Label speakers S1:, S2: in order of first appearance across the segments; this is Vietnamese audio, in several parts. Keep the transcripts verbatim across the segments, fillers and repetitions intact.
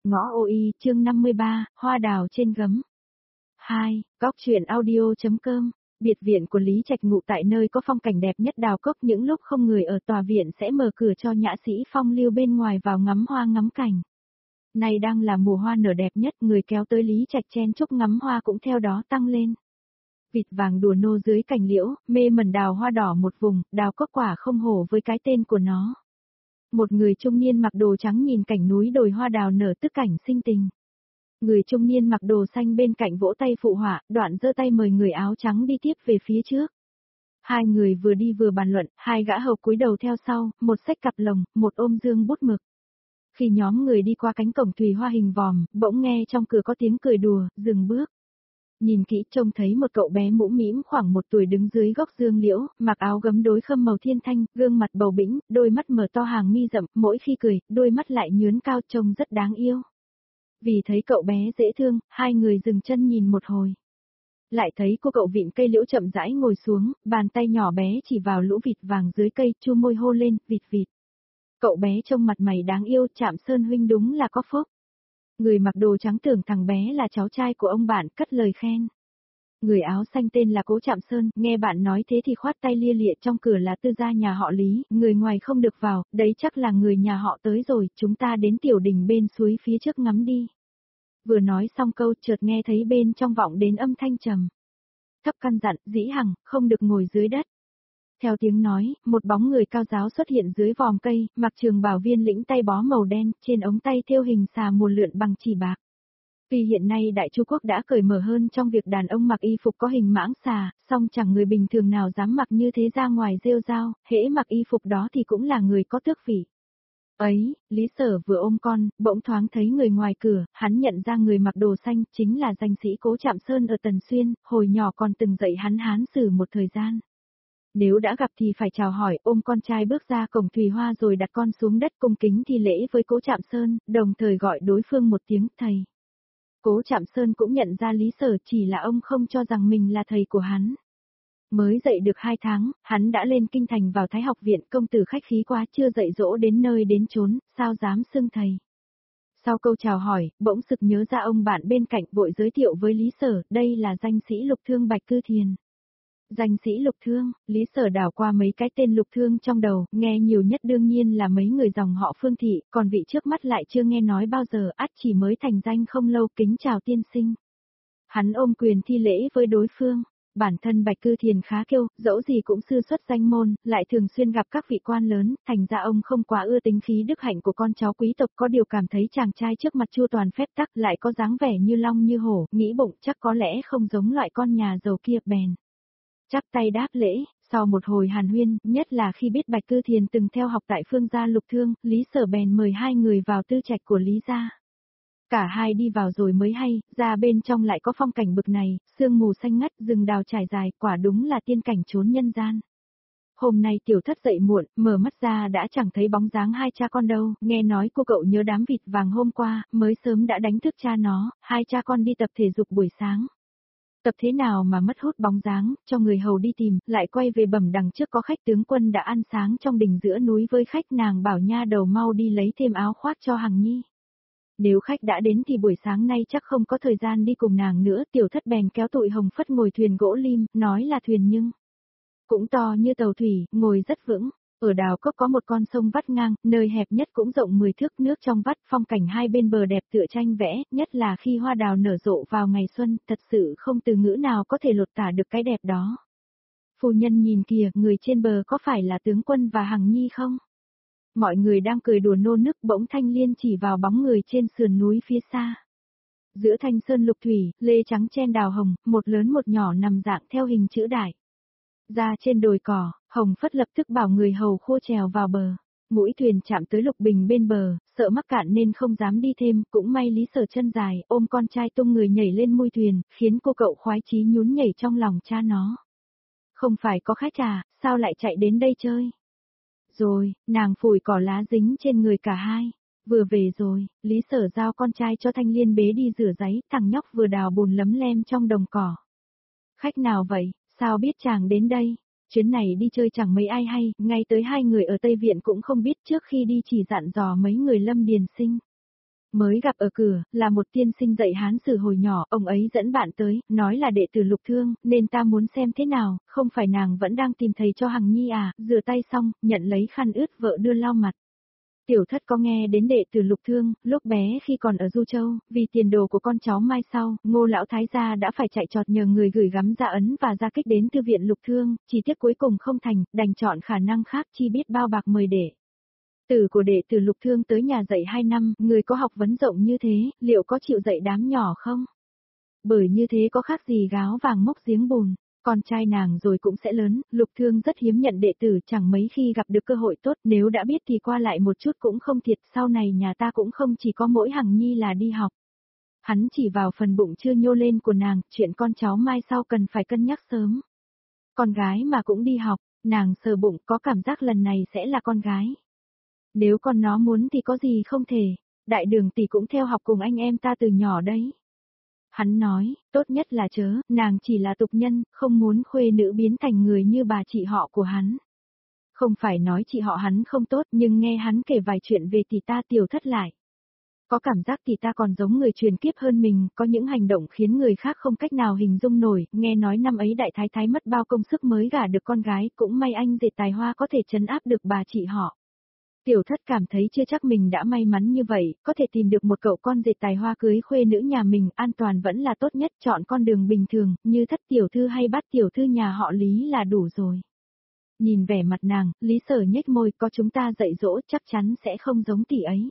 S1: Ngõ ô y, chương năm mươi ba, hoa đào trên gấm. hai. Góc truyện audio.com. Biệt viện của Lý Trạch ngụ tại nơi có phong cảnh đẹp nhất Đào Cốc, những lúc không người ở tòa viện sẽ mở cửa cho nhã sĩ phong lưu bên ngoài vào ngắm hoa ngắm cảnh. Nay đang là mùa hoa nở đẹp nhất, người kéo tới Lý Trạch chen chúc ngắm hoa cũng theo đó tăng lên. Vịt vàng đùa nô dưới cành liễu, mê mẩn đào hoa đỏ một vùng, Đào Cốc quả không hổ với cái tên của nó. Một người trung niên mặc đồ trắng nhìn cảnh núi đồi hoa đào nở tức cảnh sinh tình. Người trung niên mặc đồ xanh bên cạnh vỗ tay phụ họa, đoạn giơ tay mời người áo trắng đi tiếp về phía trước. Hai người vừa đi vừa bàn luận, hai gã hầu cúi đầu theo sau, một xách cặp lồng, một ôm dương bút mực. Khi nhóm người đi qua cánh cổng thủy hoa hình vòm, bỗng nghe trong cửa có tiếng cười đùa, dừng bước. Nhìn kỹ trông thấy một cậu bé mũ mĩm khoảng một tuổi đứng dưới gốc dương liễu, mặc áo gấm đối khâm màu thiên thanh, gương mặt bầu bĩnh, đôi mắt mở to hàng mi rậm, mỗi khi cười, đôi mắt lại nhướn cao trông rất đáng yêu. Vì thấy cậu bé dễ thương, hai người dừng chân nhìn một hồi. Lại thấy cô cậu vịn cây liễu chậm rãi ngồi xuống, bàn tay nhỏ bé chỉ vào lũ vịt vàng dưới cây, chu môi hô lên, vịt vịt. Cậu bé trông mặt mày đáng yêu, Trạm Sơn huynh đúng là có phúc. Người mặc đồ trắng tưởng thằng bé là cháu trai của ông bạn, cất lời khen. Người áo xanh tên là Cố Trạm Sơn, nghe bạn nói thế thì khoát tay lia lịa, trong cửa là tư gia nhà họ Lý, người ngoài không được vào, đấy chắc là người nhà họ tới rồi, chúng ta đến tiểu đình bên suối phía trước ngắm đi. Vừa nói xong câu chợt nghe thấy bên trong vọng đến âm thanh trầm thấp căn dặn, dĩ hằng, không được ngồi dưới đất. Theo tiếng nói, một bóng người cao giáo xuất hiện dưới vòm cây, mặc trường bào viên lĩnh tay bó màu đen, trên ống tay thêu hình xà muôn lượn bằng chỉ bạc. Vì hiện nay Đại Chu Quốc đã cởi mở hơn trong việc đàn ông mặc y phục có hình mãng xà, song chẳng người bình thường nào dám mặc như thế ra ngoài rêu rao, hễ mặc y phục đó thì cũng là người có tước vị. Ấy, Lý Sở vừa ôm con, bỗng thoáng thấy người ngoài cửa, hắn nhận ra người mặc đồ xanh chính là danh sĩ Cố Trạm Sơn ở Tần Xuyên, hồi nhỏ còn từng dạy hắn hán sử một thời gian. Nếu đã gặp thì phải chào hỏi, ôm con trai bước ra cổng thủy hoa rồi đặt con xuống đất cung kính thi lễ với Cố Trạm Sơn, đồng thời gọi đối phương một tiếng thầy. Cố Trạm Sơn cũng nhận ra Lý Sở, chỉ là ông không cho rằng mình là thầy của hắn. Mới dạy được hai tháng, hắn đã lên kinh thành vào Thái học viện, công tử khách khí quá, chưa dạy dỗ đến nơi đến chốn, sao dám xưng thầy. Sau câu chào hỏi, bỗng sực nhớ ra ông bạn bên cạnh, vội giới thiệu với Lý Sở, đây là danh sĩ Lục Thương Bạch Cư Thiền. Danh sĩ Lục Thương, Lý Sở đảo qua mấy cái tên Lục Thương trong đầu, nghe nhiều nhất đương nhiên là mấy người dòng họ Phương Thị, còn vị trước mắt lại chưa nghe nói bao giờ, ắt chỉ mới thành danh không lâu, kính chào tiên sinh. Hắn ôm quyền thi lễ với đối phương. Bản thân Bạch Cư Thiền khá kiêu, dẫu gì cũng sư xuất danh môn, lại thường xuyên gặp các vị quan lớn, thành ra ông không quá ưa tính khí đức hạnh của con cháu quý tộc, có điều cảm thấy chàng trai trước mặt chu toàn phép tắc, lại có dáng vẻ như long như hổ, nghĩ bụng chắc có lẽ không giống loại con nhà giàu kia, bèn chắp tay đáp lễ. Sau một hồi hàn huyên, nhất là khi biết Bạch Cư Thiền từng theo học tại Phương gia Lục Thương, Lý Sở bèn mời hai người vào tư trạch của Lý gia. Cả hai đi vào rồi mới hay, ra bên trong lại có phong cảnh bực này, sương mù xanh ngắt, rừng đào trải dài, quả đúng là tiên cảnh chốn nhân gian. Hôm nay tiểu thất dậy muộn, mở mắt ra đã chẳng thấy bóng dáng hai cha con đâu, nghe nói cô cậu nhớ đám vịt vàng hôm qua, mới sớm đã đánh thức cha nó, hai cha con đi tập thể dục buổi sáng. Tập thế nào mà mất hút bóng dáng, cho người hầu đi tìm, lại quay về bẩm đằng trước có khách tướng quân đã ăn sáng trong đình giữa núi với khách, nàng bảo nha đầu mau đi lấy thêm áo khoác cho Hằng Nhi. Nếu khách đã đến thì buổi sáng nay chắc không có thời gian đi cùng nàng nữa, tiểu thất bèn kéo tụi Hồng Phất ngồi thuyền gỗ lim, nói là thuyền nhưng cũng to như tàu thủy, ngồi rất vững. Ở Đào Cốc có một con sông vắt ngang, nơi hẹp nhất cũng rộng mười thước, nước trong vắt, phong cảnh hai bên bờ đẹp tựa tranh vẽ, nhất là khi hoa đào nở rộ vào ngày xuân, thật sự không từ ngữ nào có thể lột tả được cái đẹp đó. Phu nhân nhìn kìa, người trên bờ có phải là tướng quân và Hằng Nhi không? Mọi người đang cười đùa nô nức, bỗng Thanh Liên chỉ vào bóng người trên sườn núi phía xa. Giữa thanh sơn lục thủy, lê trắng chen đào hồng, một lớn một nhỏ nằm dạng theo hình chữ đại. Ra trên đồi cỏ, Hồng Phất lập tức bảo người hầu khô trèo vào bờ. Mũi thuyền chạm tới Lục Bình bên bờ, sợ mắc cạn nên không dám đi thêm, cũng may Lý Sở chân dài, ôm con trai tung người nhảy lên mui thuyền, khiến cô cậu khoái chí nhún nhảy trong lòng cha nó. Không phải có khách à, sao lại chạy đến đây chơi? Rồi, nàng phủi cỏ lá dính trên người cả hai. Vừa về rồi, Lý Sở giao con trai cho Thanh Liên bế đi rửa giấy, thằng nhóc vừa đào bùn lấm lem trong đồng cỏ. Khách nào vậy, sao biết chàng đến đây? Chuyến này đi chơi chẳng mấy ai hay, ngay tới hai người ở Tây Viện cũng không biết, trước khi đi chỉ dặn dò mấy người Lâm Điền Sinh. Mới gặp ở cửa, là một tiên sinh dạy Hán sử hồi nhỏ, ông ấy dẫn bạn tới, nói là đệ tử Lục Thương, nên ta muốn xem thế nào, không phải nàng vẫn đang tìm thầy cho Hằng Nhi à, rửa tay xong, nhận lấy khăn ướt vợ đưa lau mặt. Tiểu thất có nghe đến đệ tử Lục Thương, lúc bé khi còn ở Du Châu, vì tiền đồ của con cháu mai sau, Ngô lão thái gia đã phải chạy trọt nhờ người gửi gắm gia ấn và gia kích đến thư viện Lục Thương, chỉ tiếc cuối cùng không thành, đành chọn khả năng khác chi biết bao bạc mời đệ tử của đệ tử Lục Thương tới nhà dạy hai năm, người có học vấn rộng như thế, liệu có chịu dạy đám nhỏ không? Bởi như thế có khác gì gáo vàng mốc giếng bùn. Con trai nàng rồi cũng sẽ lớn, Lục Thương rất hiếm nhận đệ tử, chẳng mấy khi gặp được cơ hội tốt, nếu đã biết thì qua lại một chút cũng không thiệt, sau này nhà ta cũng không chỉ có mỗi Hằng Nhi là đi học. Hắn chỉ vào phần bụng chưa nhô lên của nàng, chuyện con cháu mai sau cần phải cân nhắc sớm. Con gái mà cũng đi học, nàng sờ bụng có cảm giác lần này sẽ là con gái. Nếu con nó muốn thì có gì không thể, đại đường tỷ cũng theo học cùng anh em ta từ nhỏ đấy. Hắn nói, tốt nhất là chớ, nàng chỉ là tục nhân, không muốn khuê nữ biến thành người như bà chị họ của hắn. Không phải nói chị họ hắn không tốt nhưng nghe hắn kể vài chuyện về tỷ ta tiểu thất lại. Có cảm giác tỷ ta còn giống người truyền kiếp hơn mình, có những hành động khiến người khác không cách nào hình dung nổi, nghe nói năm ấy đại thái thái mất bao công sức mới gả được con gái, cũng may anh dệt tài hoa có thể trấn áp được bà chị họ. Tiểu thất cảm thấy chưa chắc mình đã may mắn như vậy, có thể tìm được một cậu con dệt tài hoa cưới khuê nữ nhà mình, an toàn vẫn là tốt nhất, chọn con đường bình thường, như thất tiểu thư hay bát tiểu thư nhà họ Lý là đủ rồi. Nhìn vẻ mặt nàng, Lý Sở nhếch môi, có chúng ta dạy dỗ chắc chắn sẽ không giống tỷ ấy.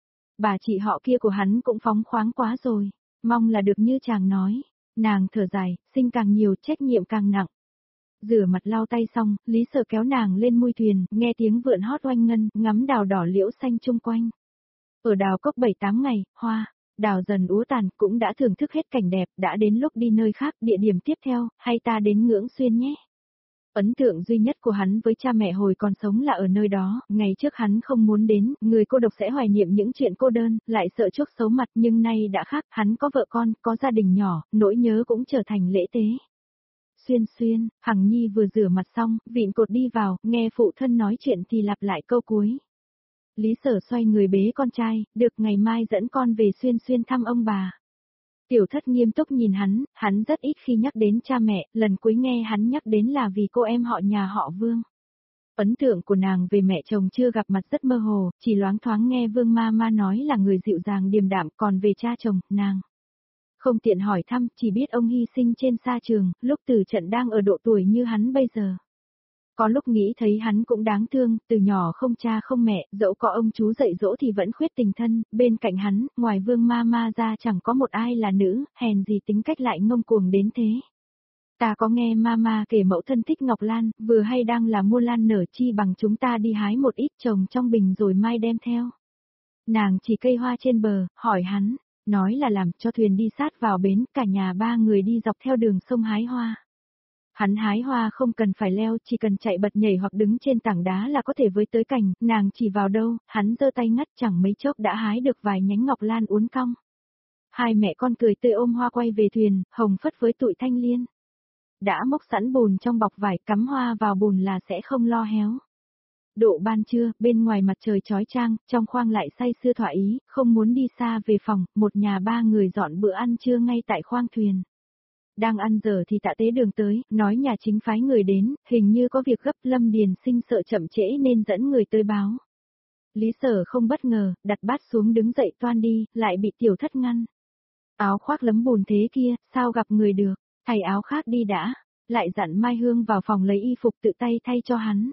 S1: Bà chị họ kia của hắn cũng phóng khoáng quá rồi, mong là được như chàng nói. Nàng thở dài, sinh càng nhiều trách nhiệm càng nặng. Rửa mặt lau tay xong, Lý Sở kéo nàng lên mui thuyền, nghe tiếng vượn hót oanh ngân, ngắm đào đỏ liễu xanh chung quanh. Ở đào cốc bảy tám ngày, hoa, đào dần úa tàn, cũng đã thưởng thức hết cảnh đẹp, đã đến lúc đi nơi khác, địa điểm tiếp theo, hay ta đến Ngưỡng Xuyên nhé. Ấn tượng duy nhất của hắn với cha mẹ hồi còn sống là ở nơi đó, ngày trước hắn không muốn đến, người cô độc sẽ hoài niệm những chuyện cô đơn, lại sợ chuốc xấu mặt nhưng nay đã khác, hắn có vợ con, có gia đình nhỏ, nỗi nhớ cũng trở thành lễ tế. Xuyên xuyên, Hằng Nhi vừa rửa mặt xong, vịn cột đi vào, nghe phụ thân nói chuyện thì lặp lại câu cuối. Lý Sở xoay người bế con trai, được ngày mai dẫn con về xuyên xuyên thăm ông bà. Tiểu thất nghiêm túc nhìn hắn, hắn rất ít khi nhắc đến cha mẹ, lần cuối nghe hắn nhắc đến là vì cô em họ nhà họ Vương. Ấn tượng của nàng về mẹ chồng chưa gặp mặt rất mơ hồ, chỉ loáng thoáng nghe Vương ma ma nói là người dịu dàng điềm đạm, còn về cha chồng, nàng không tiện hỏi thăm, chỉ biết ông hy sinh trên sa trường, lúc Từ Trận đang ở độ tuổi như hắn bây giờ. Có lúc nghĩ thấy hắn cũng đáng thương, từ nhỏ không cha không mẹ, dẫu có ông chú dạy dỗ thì vẫn khuyết tình thân, bên cạnh hắn, ngoài Vương ma ma ra chẳng có một ai là nữ, hèn gì tính cách lại ngông cuồng đến thế. Ta có nghe mama kể mẫu thân thích ngọc lan, vừa hay đang là mua lan nở chi bằng chúng ta đi hái một ít trồng trong bình rồi mai đem theo. Nàng chỉ cây hoa trên bờ, hỏi hắn, nói là làm cho thuyền đi sát vào bến, cả nhà ba người đi dọc theo đường sông hái hoa. Hắn hái hoa không cần phải leo, chỉ cần chạy bật nhảy hoặc đứng trên tảng đá là có thể với tới cành, nàng chỉ vào đâu, hắn giơ tay ngắt chẳng mấy chốc đã hái được vài nhánh ngọc lan uốn cong. Hai mẹ con cười tươi ôm hoa quay về thuyền, hồng phất với tụi thanh liên. Đã mốc sẵn bùn trong bọc vải, cắm hoa vào bùn là sẽ không lo héo. Độ ban trưa, bên ngoài mặt trời chói chang, trong khoang lại say sưa thỏa ý, không muốn đi xa về phòng, một nhà ba người dọn bữa ăn trưa ngay tại khoang thuyền. Đang ăn giờ thì Tạ Tế Đường tới, nói nhà chính phái người đến, hình như có việc gấp, Lâm Điền Sinh sợ chậm trễ nên dẫn người tới báo. Lý Sở không bất ngờ, đặt bát xuống đứng dậy toan đi, lại bị tiểu thất ngăn. Áo khoác lấm bùn thế kia, sao gặp người được, thay áo khác đi đã, lại dặn Mai Hương vào phòng lấy y phục tự tay thay cho hắn.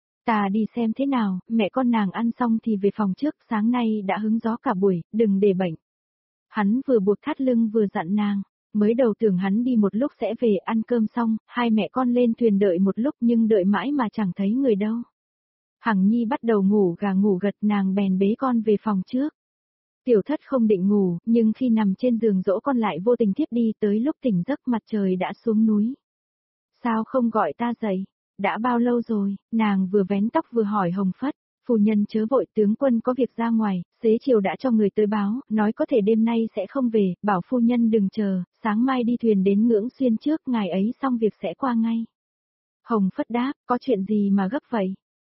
S1: Ta đi xem thế nào, mẹ con nàng ăn xong thì về phòng trước, sáng nay đã hứng gió cả buổi, đừng để bệnh. Hắn vừa buộc thắt lưng vừa dặn nàng, mới đầu tưởng hắn đi một lúc sẽ về, ăn cơm xong, hai mẹ con lên thuyền đợi một lúc nhưng đợi mãi mà chẳng thấy người đâu. Hằng Nhi bắt đầu ngủ gà ngủ gật, nàng bèn bế con về phòng trước. Tiểu thất không định ngủ, nhưng khi nằm trên giường dỗ con lại vô tình thiếp đi, tới lúc tỉnh giấc mặt trời đã xuống núi. Sao không gọi ta dậy? Đã bao lâu rồi? Nàng vừa vén tóc vừa hỏi Hồng Phất. Phu nhân chớ vội, tướng quân có việc ra ngoài, xế chiều đã cho người tới báo, nói có thể đêm nay sẽ không về, bảo phu nhân đừng chờ, sáng mai đi thuyền đến Ngưỡng Xuyên trước, ngày ấy xong việc sẽ qua ngay. Hồng Phất đáp, có chuyện gì mà gấp vậy?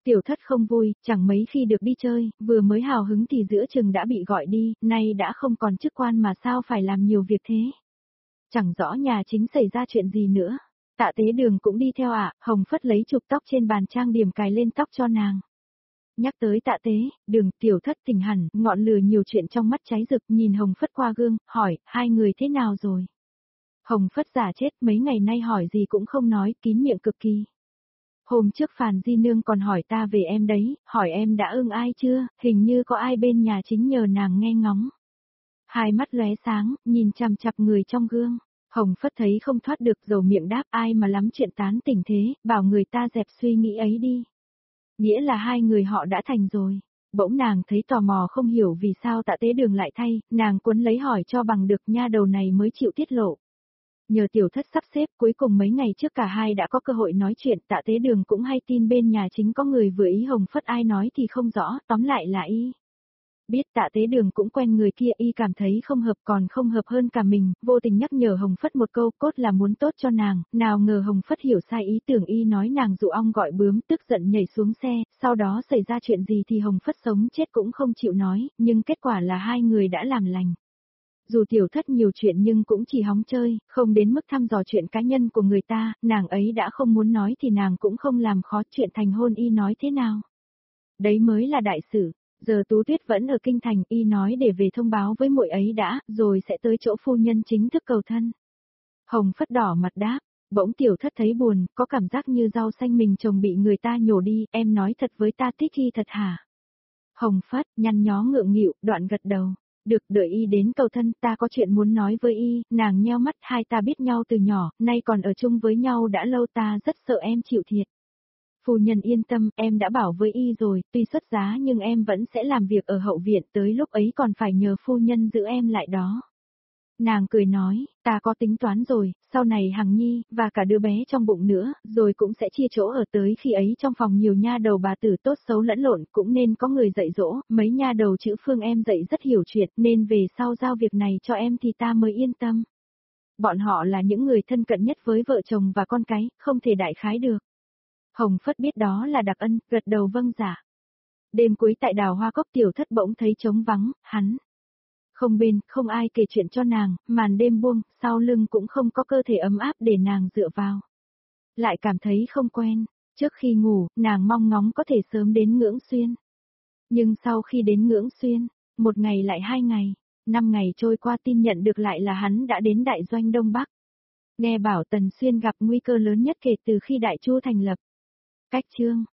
S1: Tiểu thất không vui, chẳng mấy khi được đi chơi, vừa mới hào hứng thì giữa chừng đã bị gọi đi, nay đã không còn chức quan mà sao phải làm nhiều việc thế. Chẳng rõ nhà chính xảy ra chuyện gì nữa. Tạ Tế Đường cũng đi theo ạ, à, Hồng Phất lấy chụp tóc trên bàn trang điểm cài lên tóc cho nàng. Nhắc tới Tạ Tế Đường, tiểu thất tỉnh hẳn, ngọn lửa nhiều chuyện trong mắt cháy rực, nhìn Hồng Phất qua gương, hỏi, hai người thế nào rồi? Hồng Phất giả chết, mấy ngày nay hỏi gì cũng không nói, kín miệng cực kỳ. Hôm trước Phàn Di Nương còn hỏi ta về em đấy, hỏi em đã ưng ai chưa, hình như có ai bên nhà chính nhờ nàng nghe ngóng. Hai mắt lóe sáng, nhìn chằm chằm người trong gương. Hồng Phất thấy không thoát được, dầu miệng đáp, ai mà lắm chuyện tán tỉnh thế, bảo người ta dẹp suy nghĩ ấy đi. Nghĩa là hai người họ đã thành rồi. Bỗng nàng thấy tò mò không hiểu vì sao Tạ Tế Đường lại thay, nàng cuốn lấy hỏi cho bằng được, nha đầu này mới chịu tiết lộ. Nhờ tiểu thất sắp xếp, cuối cùng mấy ngày trước cả hai đã có cơ hội nói chuyện. Tạ Tế Đường cũng hay tin bên nhà chính có người vừa ý Hồng Phất, ai nói thì không rõ, tóm lại là y. Biết Tạ Tế Đường cũng quen người kia, y cảm thấy không hợp, còn không hợp hơn cả mình, vô tình nhắc nhở Hồng Phất một câu, cốt là muốn tốt cho nàng, nào ngờ Hồng Phất hiểu sai ý tưởng, y nói nàng dụ ong gọi bướm, tức giận nhảy xuống xe, sau đó xảy ra chuyện gì thì Hồng Phất sống chết cũng không chịu nói, nhưng kết quả là hai người đã làm lành. Dù tiểu thất nhiều chuyện nhưng cũng chỉ hóng chơi, không đến mức thăm dò chuyện cá nhân của người ta, nàng ấy đã không muốn nói thì nàng cũng không làm khó, chuyện thành hôn y nói thế nào. Đấy mới là đại sự. Giờ Tú Tuyết vẫn ở kinh thành, y nói để về thông báo với muội ấy đã, rồi sẽ tới chỗ phu nhân chính thức cầu thân. Hồng Phất đỏ mặt đáp, bỗng tiểu thất thấy buồn, có cảm giác như rau xanh mình trồng bị người ta nhổ đi, em nói thật với ta thích y thật hả? Hồng Phất nhăn nhó ngượng nghịu, đoạn gật đầu. Được, đợi y đến cầu thân, ta có chuyện muốn nói với y. Nàng nheo mắt, hai ta biết nhau từ nhỏ, nay còn ở chung với nhau đã lâu, ta rất sợ em chịu thiệt. Phu nhân yên tâm, em đã bảo với y rồi, tuy xuất giá nhưng em vẫn sẽ làm việc ở hậu viện, tới lúc ấy còn phải nhờ phu nhân giữ em lại đó. Nàng cười nói, ta có tính toán rồi, sau này Hằng Nhi, và cả đứa bé trong bụng nữa, rồi cũng sẽ chia chỗ ở, tới khi ấy trong phòng nhiều nha đầu bà tử tốt xấu lẫn lộn, cũng nên có người dạy dỗ, mấy nha đầu chữ Phương em dạy rất hiểu chuyện, nên về sau giao việc này cho em thì ta mới yên tâm. Bọn họ là những người thân cận nhất với vợ chồng và con cái, không thể đại khái được. Hồng Phất biết đó là đặc ân, gật đầu vâng dạ. Đêm cuối tại đào hoa cốc, tiểu thất bỗng thấy trống vắng, hắn không bên, không ai kể chuyện cho nàng, màn đêm buông, sau lưng cũng không có cơ thể ấm áp để nàng dựa vào. Lại cảm thấy không quen, trước khi ngủ, nàng mong ngóng có thể sớm đến Ngưỡng Xuyên. Nhưng sau khi đến Ngưỡng Xuyên, một ngày lại hai ngày, năm ngày trôi qua, tin nhận được lại là hắn đã đến đại doanh Đông Bắc. Nghe bảo Tần Xuyên gặp nguy cơ lớn nhất kể từ khi Đại Chu thành lập. Cách chương